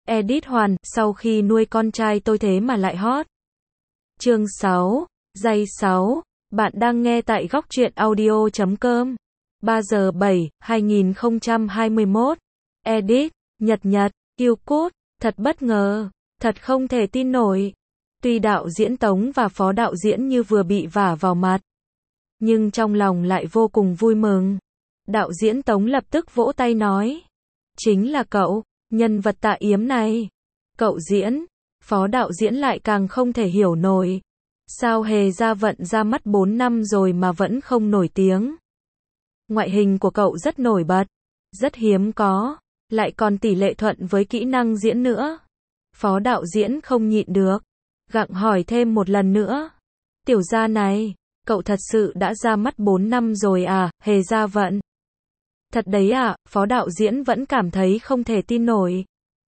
Edit Hoàn, sau khi nuôi con trai tôi thế mà lại hot. Chương 6, giây 6, bạn đang nghe tại góc truyện audio.com. 3 giờ 7, 2021. Edit, Nhật, yêu cốt, thật bất ngờ, thật không thể tin nổi. Tuy đạo diễn Tống và phó đạo diễn như vừa bị vả vào mặt, nhưng trong lòng lại vô cùng vui mừng. Đạo diễn Tống lập tức vỗ tay nói, chính là cậu, nhân vật Tạ Yếm này. Cậu diễn, phó đạo diễn lại càng không thể hiểu nổi. Sao Hề Gia Vận ra mắt 4 năm rồi mà vẫn không nổi tiếng. Ngoại hình của cậu rất nổi bật, rất hiếm có, lại còn tỷ lệ thuận với kỹ năng diễn nữa. Phó đạo diễn không nhịn được, gặng hỏi thêm một lần nữa. Tiểu gia này, cậu thật sự đã ra mắt 4 năm rồi à, Hề Gia Vận? Thật đấy à, phó đạo diễn vẫn cảm thấy không thể tin nổi.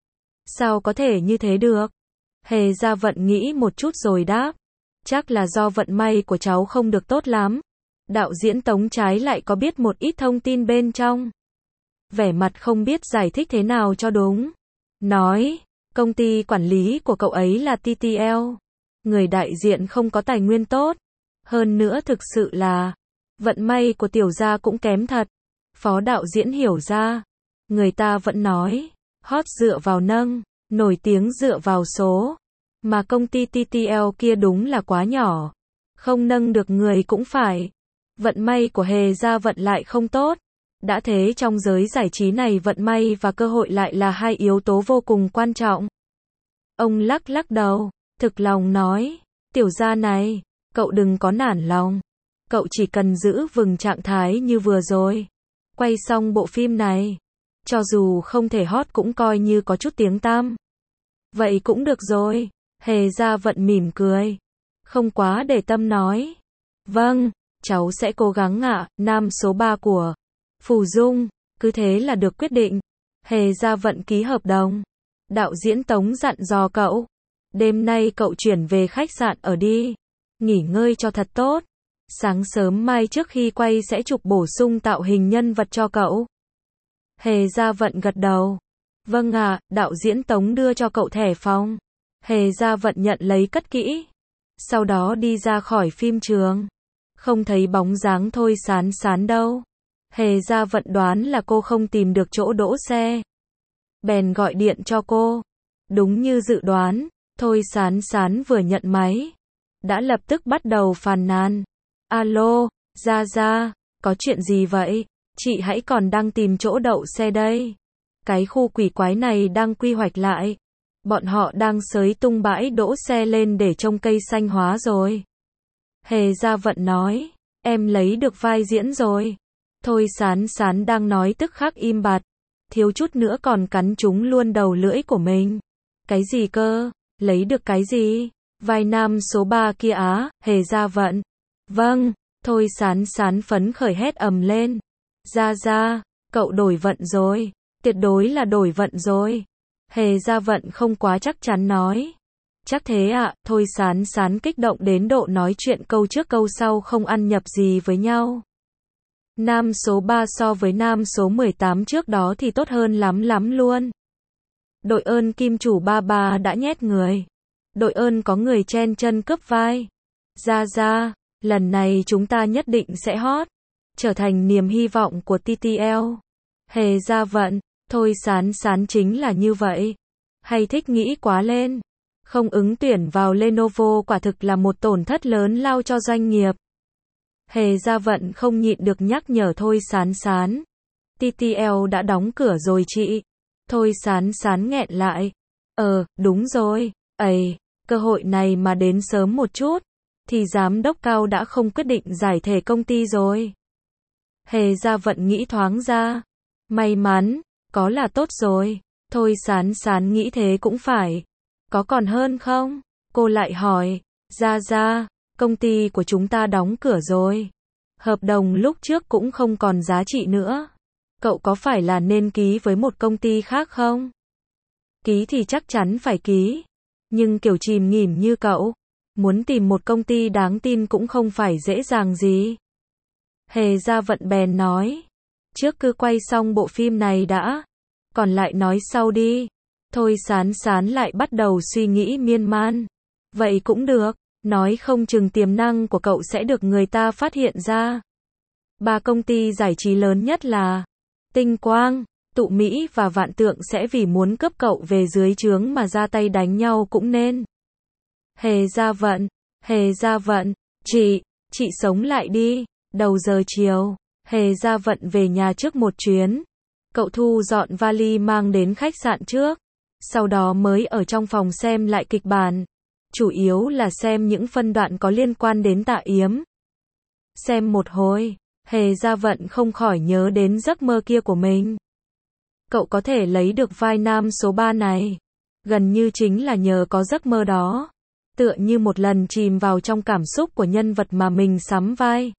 Sao có thể như thế được? Hề Gia Vận nghĩ một chút rồi đáp. Chắc là do vận may của cháu không được tốt lắm. Đạo diễn Tống trái lại có biết một ít thông tin bên trong. Vẻ mặt không biết giải thích thế nào cho đúng. Nói, công ty quản lý của cậu ấy là TTL. Người đại diện không có tài nguyên tốt. Hơn nữa thực sự là, vận may của tiểu gia cũng kém thật. Phó đạo diễn hiểu ra. Người ta vẫn nói, hot dựa vào nâng, nổi tiếng dựa vào số. Mà công ty TTL kia đúng là quá nhỏ. Không nâng được người cũng phải. Vận may của Hề Gia Vận lại không tốt. Đã thế trong giới giải trí này vận may và cơ hội lại là hai yếu tố vô cùng quan trọng. Ông lắc đầu, thực lòng nói, tiểu gia này, cậu đừng có nản lòng. Cậu chỉ cần giữ vững trạng thái như vừa rồi. Quay xong bộ phim này, cho dù không thể hot cũng coi như có chút tiếng tăm. Vậy cũng được rồi. Hề Gia Vận mỉm cười, không quá để tâm nói. Vâng, cháu sẽ cố gắng ạ. Nam số 3 của Phù Dung, cứ thế là được quyết định. Hề Gia Vận ký hợp đồng. Đạo diễn Tống dặn dò cậu, đêm nay cậu chuyển về khách sạn ở đi, nghỉ ngơi cho thật tốt. Sáng sớm mai trước khi quay sẽ chụp bổ sung tạo hình nhân vật cho cậu. Hề Gia Vận gật đầu. Vâng ạ, đạo diễn Tống đưa cho cậu thẻ phòng. Hề Gia Vận nhận lấy cất kỹ. Sau đó đi ra khỏi phim trường. Không thấy bóng dáng Thôi Sán Sán đâu. Hề Gia Vận đoán là cô không tìm được chỗ đỗ xe. Bèn gọi điện cho cô. Đúng như dự đoán, Thôi Sán Sán vừa nhận máy, đã lập tức bắt đầu phàn nàn. Alo, Gia, có chuyện gì vậy? Chị hãy còn đang tìm chỗ đậu xe đây. Cái khu quỷ quái này đang quy hoạch lại. Bọn họ đang xới tung bãi đỗ xe lên để trông cây xanh hóa rồi. Hề Gia Vận nói, em lấy được vai diễn rồi. Thôi Sán Sán đang nói tức khắc im bặt, thiếu chút nữa còn cắn trúng luôn đầu lưỡi của mình. Cái gì cơ? Lấy được cái gì? Vai nam số 3 kia á, Hề Gia Vận. Vâng, Thôi Sán Sán phấn khởi hét ầm lên. Gia, cậu đổi vận rồi. Tuyệt đối là đổi vận rồi. Hề Gia Vận không quá chắc chắn nói. Chắc thế ạ, Thôi Sán Sán kích động đến độ nói chuyện câu trước câu sau không ăn nhập gì với nhau. Nam số 3 so với nam số 18 trước đó thì tốt hơn lắm luôn. Đội ơn kim chủ ba đã nhét người. Đội ơn có người chen chân cướp vai. Gia, lần này chúng ta nhất định sẽ hot. Trở thành niềm hy vọng của TTL. Hề Gia Vận, Thôi Sán Sán chính là như vậy. Hay thích nghĩ quá lên. Không ứng tuyển vào Lenovo quả thực là một tổn thất lớn lao cho doanh nghiệp. Hề Gia Vận không nhịn được nhắc nhở Thôi Sán Sán. TTL đã đóng cửa rồi chị. Thôi Sán Sán nghẹn lại. Đúng rồi. Cơ hội này mà đến sớm một chút, thì giám đốc Cao đã không quyết định giải thể công ty rồi. Hề Gia Vận nghĩ thoáng ra. May mắn, có là tốt rồi. Thôi Sán Sán nghĩ thế cũng phải. Có còn hơn không? Cô lại hỏi. Gia, công ty của chúng ta đóng cửa rồi. Hợp đồng lúc trước cũng không còn giá trị nữa. Cậu có phải là nên ký với một công ty khác không? Ký thì chắc chắn phải ký. Nhưng kiểu chìm nghỉm như cậu, muốn tìm một công ty đáng tin cũng không phải dễ dàng gì. Hề Gia Vận bèn nói. Trước cứ quay xong bộ phim này đã. Còn lại nói sau đi. Thôi Sán Sán lại bắt đầu suy nghĩ miên man. Vậy cũng được, nói không chừng tiềm năng của cậu sẽ được người ta phát hiện ra. 3 công ty giải trí lớn nhất là Tinh Quang, Tụ Mỹ và Vạn Tượng sẽ vì muốn cướp cậu về dưới trướng mà ra tay đánh nhau cũng nên. Hề Gia Vận, chị sống lại đi. Đầu giờ chiều, Hề Gia Vận về nhà trước một chuyến. Cậu thu dọn vali mang đến khách sạn trước, sau đó mới ở trong phòng xem lại kịch bản. Chủ yếu là xem những phân đoạn có liên quan đến Tạ Yếm. Xem một hồi, Hề Gia Vận không khỏi nhớ đến giấc mơ kia của mình. Cậu có thể lấy được vai nam số 3 này, gần như chính là nhờ có giấc mơ đó. Tựa như một lần chìm vào trong cảm xúc của nhân vật mà mình sắm vai.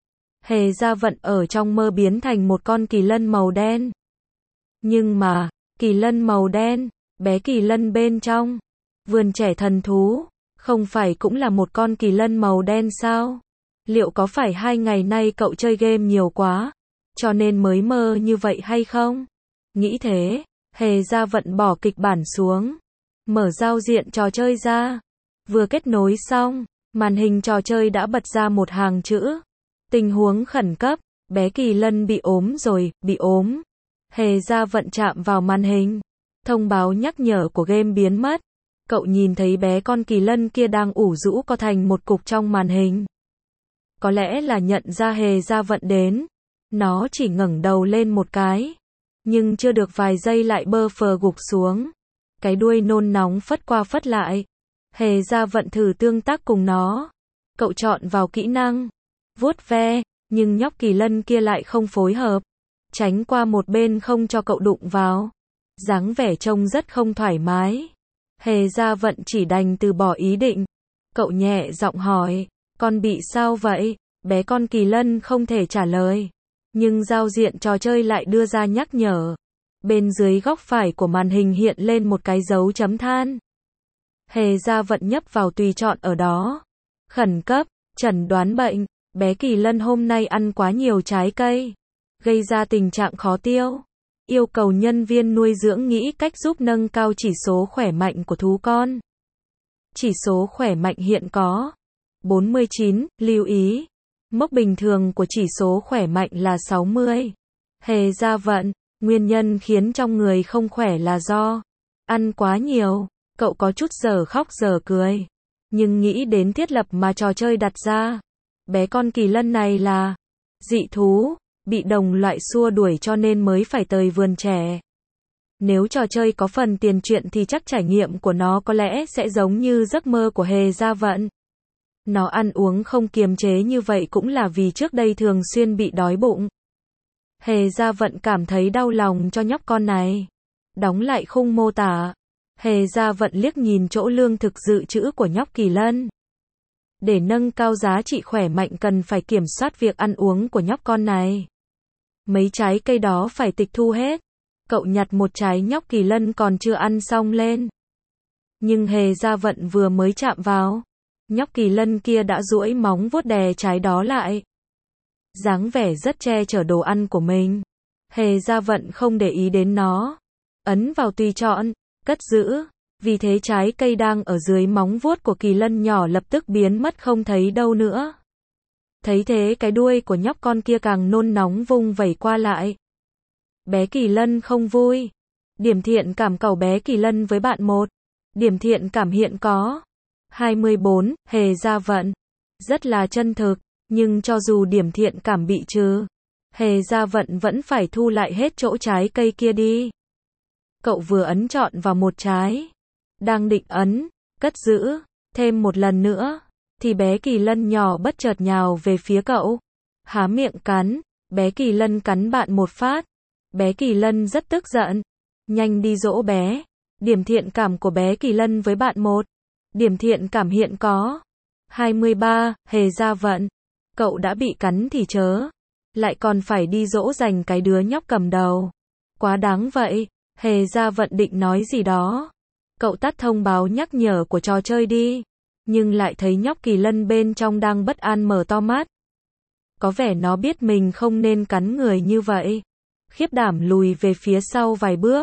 Hề Gia Vận ở trong mơ biến thành một con kỳ lân màu đen. Nhưng mà, kỳ lân màu đen, bé kỳ lân bên trong vườn trẻ thần thú, không phải cũng là một con kỳ lân màu đen sao? Liệu có phải 2 ngày nay cậu chơi game nhiều quá, cho nên mới mơ như vậy hay không? Nghĩ thế, Hề Gia Vận bỏ kịch bản xuống, mở giao diện trò chơi ra. Vừa kết nối xong, màn hình trò chơi đã bật ra một hàng chữ. Tình huống khẩn cấp, bé kỳ lân bị ốm rồi, bị ốm. Hề Gia Vận chạm vào màn hình. Thông báo nhắc nhở của game biến mất. Cậu nhìn thấy bé con kỳ lân kia đang ủ rũ co thành một cục trong màn hình. Có lẽ là nhận ra Hề Gia Vận đến. Nó chỉ ngẩng đầu lên một cái. Nhưng chưa được vài giây lại bơ phờ gục xuống. Cái đuôi nôn nóng phất qua phất lại. Hề Gia Vận thử tương tác cùng nó. Cậu chọn vào kỹ năng vuốt ve, nhưng nhóc kỳ lân kia lại không phối hợp, tránh qua một bên không cho cậu đụng vào. Dáng vẻ trông rất không thoải mái. Hề Gia Vận chỉ đành từ bỏ ý định. Cậu nhẹ giọng hỏi, con bị sao vậy? Bé con kỳ lân không thể trả lời. Nhưng giao diện trò chơi lại đưa ra nhắc nhở. Bên dưới góc phải của màn hình hiện lên một cái dấu chấm than. Hề Gia Vận nhấp vào tùy chọn ở đó. Khẩn cấp, chẩn đoán bệnh. Bé kỳ lân hôm nay ăn quá nhiều trái cây, gây ra tình trạng khó tiêu. Yêu cầu nhân viên nuôi dưỡng nghĩ cách giúp nâng cao chỉ số khỏe mạnh của thú con. Chỉ số khỏe mạnh hiện có 49, lưu ý. Mốc bình thường của chỉ số khỏe mạnh là 60. Hề Gia Vận, nguyên nhân khiến trong người không khỏe là do ăn quá nhiều. Cậu có chút giờ khóc giờ cười, nhưng nghĩ đến thiết lập mà trò chơi đặt ra. Bé con kỳ lân này là dị thú, bị đồng loại xua đuổi cho nên mới phải tới vườn trẻ. Nếu trò chơi có phần tiền truyện thì chắc trải nghiệm của nó có lẽ sẽ giống như giấc mơ của Hề Gia Vận. Nó ăn uống không kiềm chế như vậy cũng là vì trước đây thường xuyên bị đói bụng. Hề Gia Vận cảm thấy đau lòng cho nhóc con này. Đóng lại khung mô tả. Hề Gia Vận liếc nhìn chỗ lương thực dự trữ của nhóc kỳ lân. Để nâng cao giá trị khỏe mạnh cần phải kiểm soát việc ăn uống của nhóc con này. Mấy trái cây đó phải tịch thu hết. Cậu nhặt một trái nhóc kỳ lân còn chưa ăn xong lên. Nhưng Hề Gia Vận vừa mới chạm vào, nhóc kỳ lân kia đã duỗi móng vuốt đè trái đó lại. Dáng vẻ rất che chở đồ ăn của mình. Hề Gia Vận không để ý đến nó. Ấn vào tùy chọn, cất giữ. Vì thế trái cây đang ở dưới móng vuốt của kỳ lân nhỏ lập tức biến mất không thấy đâu nữa. Thấy thế cái đuôi của nhóc con kia càng nôn nóng vung vẩy qua lại. Bé kỳ lân không vui. Điểm thiện cảm cầu bé kỳ lân với bạn 1. Điểm thiện cảm hiện có 24, Hề Gia Vận. Rất là chân thực, nhưng cho dù điểm thiện cảm bị trừ, Hề Gia Vận vẫn phải thu lại hết chỗ trái cây kia đi. Cậu vừa ấn chọn vào một trái. Đang định ấn, cất giữ, thêm một lần nữa, thì bé kỳ lân nhỏ bất chợt nhào về phía cậu. Há miệng cắn, bé kỳ lân cắn bạn một phát. Bé kỳ lân rất tức giận. Nhanh đi dỗ bé. Điểm thiện cảm của bé kỳ lân với bạn 1. Điểm thiện cảm hiện có 23, Hề Gia Vận. Cậu đã bị cắn thì chớ. Lại còn phải đi dỗ dành cái đứa nhóc cầm đầu. Quá đáng vậy. Hề Gia Vận định nói gì đó. Cậu tắt thông báo nhắc nhở của trò chơi đi. Nhưng lại thấy nhóc kỳ lân bên trong đang bất an mở to mắt. Có vẻ nó biết mình không nên cắn người như vậy. Khiếp đảm lùi về phía sau vài bước.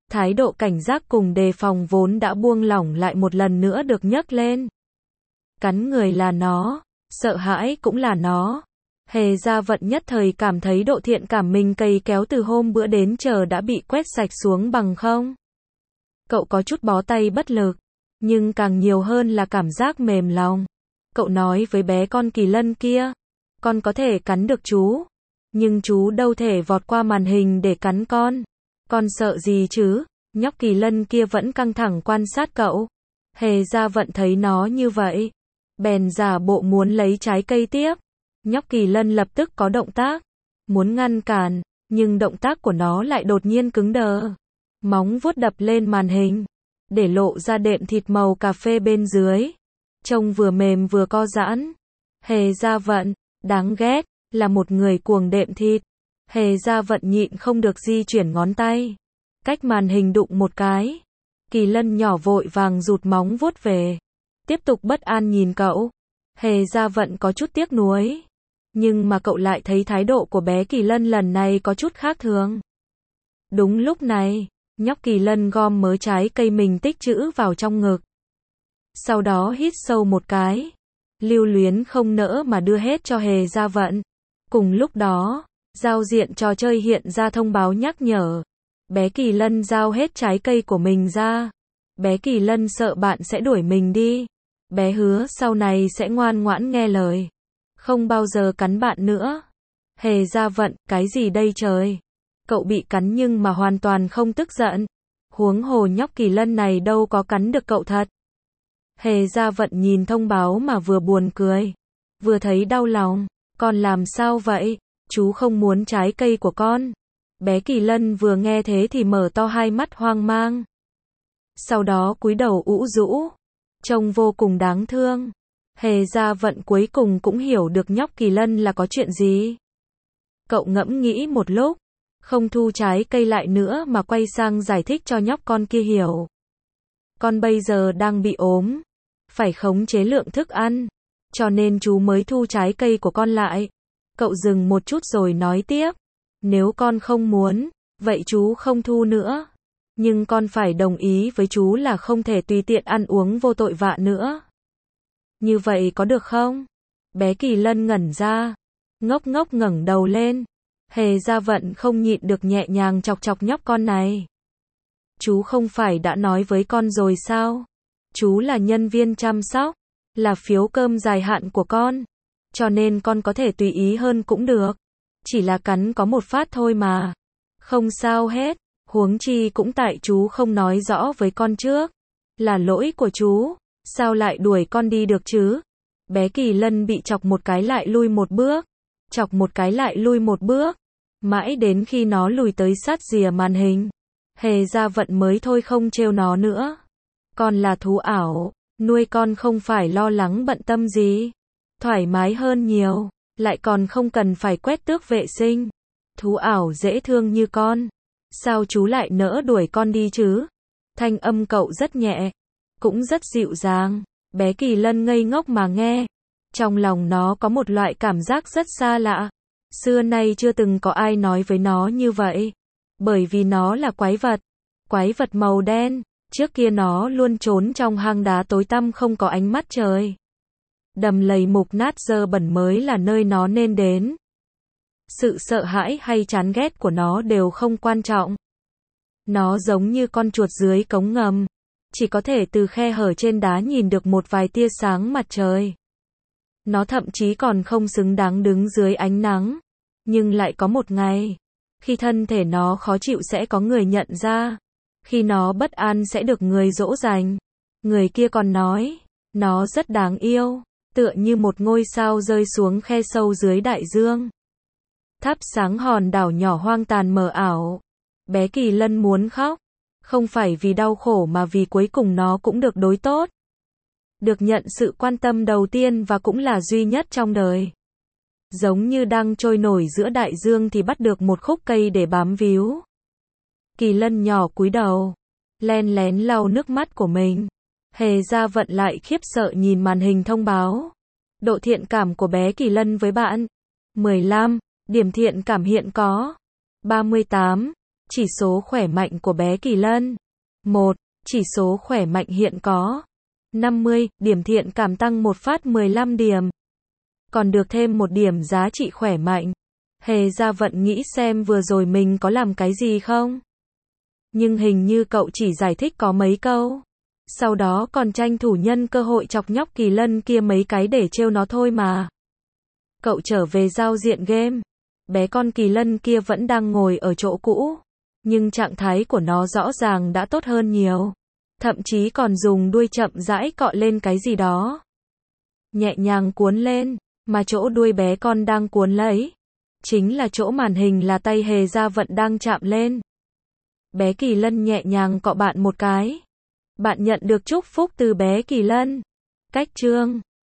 Thái độ cảnh giác cùng đề phòng vốn đã buông lỏng lại một lần nữa được nhấc lên. Cắn người là nó, sợ hãi cũng là nó. Hề Gia Vận nhất thời cảm thấy độ thiện cảm mình cày kéo từ hôm bữa đến giờ đã bị quét sạch xuống bằng không. Cậu có chút bó tay bất lực, nhưng càng nhiều hơn là cảm giác mềm lòng. Cậu nói với bé con Kỳ Lân kia, con có thể cắn được chú, nhưng chú đâu thể vọt qua màn hình để cắn con sợ gì chứ? Nhóc Kỳ Lân kia vẫn căng thẳng quan sát cậu. Hề Gia Vận thấy nó như vậy, bèn giả bộ muốn lấy trái cây tiếp. Nhóc Kỳ Lân lập tức có động tác, muốn ngăn cản, nhưng động tác của nó lại đột nhiên cứng đờ. Móng vuốt đập lên màn hình, để lộ ra đệm thịt màu cà phê bên dưới. Trông vừa mềm vừa co giãn. Hề Gia Vận, đáng ghét, là một người cuồng đệm thịt. Hề Gia Vận nhịn không được di chuyển ngón tay, cách màn hình đụng một cái. Kỳ Lân nhỏ vội vàng rụt móng vuốt về, tiếp tục bất an nhìn cậu. Hề Gia Vận có chút tiếc nuối, nhưng mà cậu lại thấy thái độ của bé Kỳ Lân lần này có chút khác thường. Đúng lúc này, nhóc Kỳ Lân gom mớ trái cây mình tích trữ vào trong ngực. Sau đó hít sâu một cái, lưu luyến không nỡ mà đưa hết cho Hề Gia Vận. Cùng lúc đó, giao diện trò chơi hiện ra thông báo nhắc nhở. Bé Kỳ Lân giao hết trái cây của mình ra. Bé Kỳ Lân sợ bạn sẽ đuổi mình đi. Bé hứa sau này sẽ ngoan ngoãn nghe lời, không bao giờ cắn bạn nữa. Hề Gia Vận, cái gì đây trời? Cậu bị cắn nhưng mà hoàn toàn không tức giận. Huống hồ nhóc Kỳ Lân này đâu có cắn được cậu thật. Hề Gia Vận nhìn thông báo mà vừa buồn cười, vừa thấy đau lòng. Con làm sao vậy? Chú không muốn trái cây của con. Bé Kỳ Lân vừa nghe thế thì mở to hai mắt hoang mang. Sau đó cúi đầu ủ rũ, trông vô cùng đáng thương. Hề Gia Vận cuối cùng cũng hiểu được nhóc Kỳ Lân là có chuyện gì. Cậu ngẫm nghĩ một lúc, không thu trái cây lại nữa mà quay sang giải thích cho nhóc con kia hiểu. Con bây giờ đang bị ốm, phải khống chế lượng thức ăn, cho nên chú mới thu trái cây của con lại. Cậu dừng một chút rồi nói tiếp, nếu con không muốn, vậy chú không thu nữa. Nhưng con phải đồng ý với chú là không thể tùy tiện ăn uống vô tội vạ nữa. Như vậy có được không? Bé Kỳ Lân ngẩn ra, ngốc ngốc ngẩng đầu lên. Hề Gia Vận không nhịn được nhẹ nhàng chọc chọc nhóc con này. Chú không phải đã nói với con rồi sao? Chú là nhân viên chăm sóc, là phiếu cơm dài hạn của con, cho nên con có thể tùy ý hơn cũng được. Chỉ là cắn có một phát thôi mà. Không sao hết, huống chi cũng tại chú không nói rõ với con trước. Là lỗi của chú, sao lại đuổi con đi được chứ? Bé Kỳ Lân bị chọc một cái lại lui một bước, chọc một cái lại lui một bước, mãi đến khi nó lùi tới sát rìa màn hình. Hề Gia Vận mới thôi không trêu nó nữa. Con là thú ảo, nuôi con không phải lo lắng bận tâm gì, thoải mái hơn nhiều, lại còn không cần phải quét tước vệ sinh. Thú ảo dễ thương như con, sao chú lại nỡ đuổi con đi chứ? Thanh âm cậu rất nhẹ, cũng rất dịu dàng. Bé Kỳ Lân ngây ngốc mà nghe, trong lòng nó có một loại cảm giác rất xa lạ. Xưa nay chưa từng có ai nói với nó như vậy, bởi vì nó là quái vật màu đen. Trước kia nó luôn trốn trong hang đá tối tăm không có ánh mắt trời. Đầm lầy mục nát dơ bẩn mới là nơi nó nên đến. Sự sợ hãi hay chán ghét của nó đều không quan trọng. Nó giống như con chuột dưới cống ngầm, chỉ có thể từ khe hở trên đá nhìn được một vài tia sáng mặt trời. Nó thậm chí còn không xứng đáng đứng dưới ánh nắng. Nhưng lại có một ngày, khi thân thể nó khó chịu sẽ có người nhận ra. Khi nó bất an sẽ được người dỗ dành. Người kia còn nói, nó rất đáng yêu, tựa như một ngôi sao rơi xuống khe sâu dưới đại dương. Thắp sáng hòn đảo nhỏ hoang tàn mờ ảo. Bé Kỳ Lân muốn khóc, không phải vì đau khổ mà vì cuối cùng nó cũng được đối tốt. Được nhận sự quan tâm đầu tiên và cũng là duy nhất trong đời. Giống như đang trôi nổi giữa đại dương thì bắt được một khúc cây để bám víu. Kỳ Lân nhỏ cúi đầu, len lén lau nước mắt của mình. Hề Gia Vận lại khiếp sợ nhìn màn hình thông báo. Độ thiện cảm của bé Kỳ Lân với bạn 15, điểm thiện cảm hiện có 38. Chỉ số khỏe mạnh của bé Kỳ Lân. 1. Chỉ số khỏe mạnh hiện có 50, điểm thiện cảm tăng một phát 15 điểm. Còn được thêm một điểm giá trị khỏe mạnh. Hề Gia Vận nghĩ xem vừa rồi mình có làm cái gì không? Nhưng hình như cậu chỉ giải thích có mấy câu. Sau đó còn tranh thủ nhân cơ hội chọc nhóc Kỳ Lân kia mấy cái để trêu nó thôi mà. Cậu trở về giao diện game. Bé con Kỳ Lân kia vẫn đang ngồi ở chỗ cũ. Nhưng trạng thái của nó rõ ràng đã tốt hơn nhiều. Thậm chí còn dùng đuôi chậm rãi cọ lên cái gì đó. Nhẹ nhàng cuốn lên. Mà chỗ đuôi bé con đang cuốn lấy. Chính là chỗ màn hình là tay Hề Gia Vận đang chạm lên. Bé Kỳ Lân nhẹ nhàng cọ bạn một cái. Bạn nhận được chúc phúc từ bé Kỳ Lân. Cách chương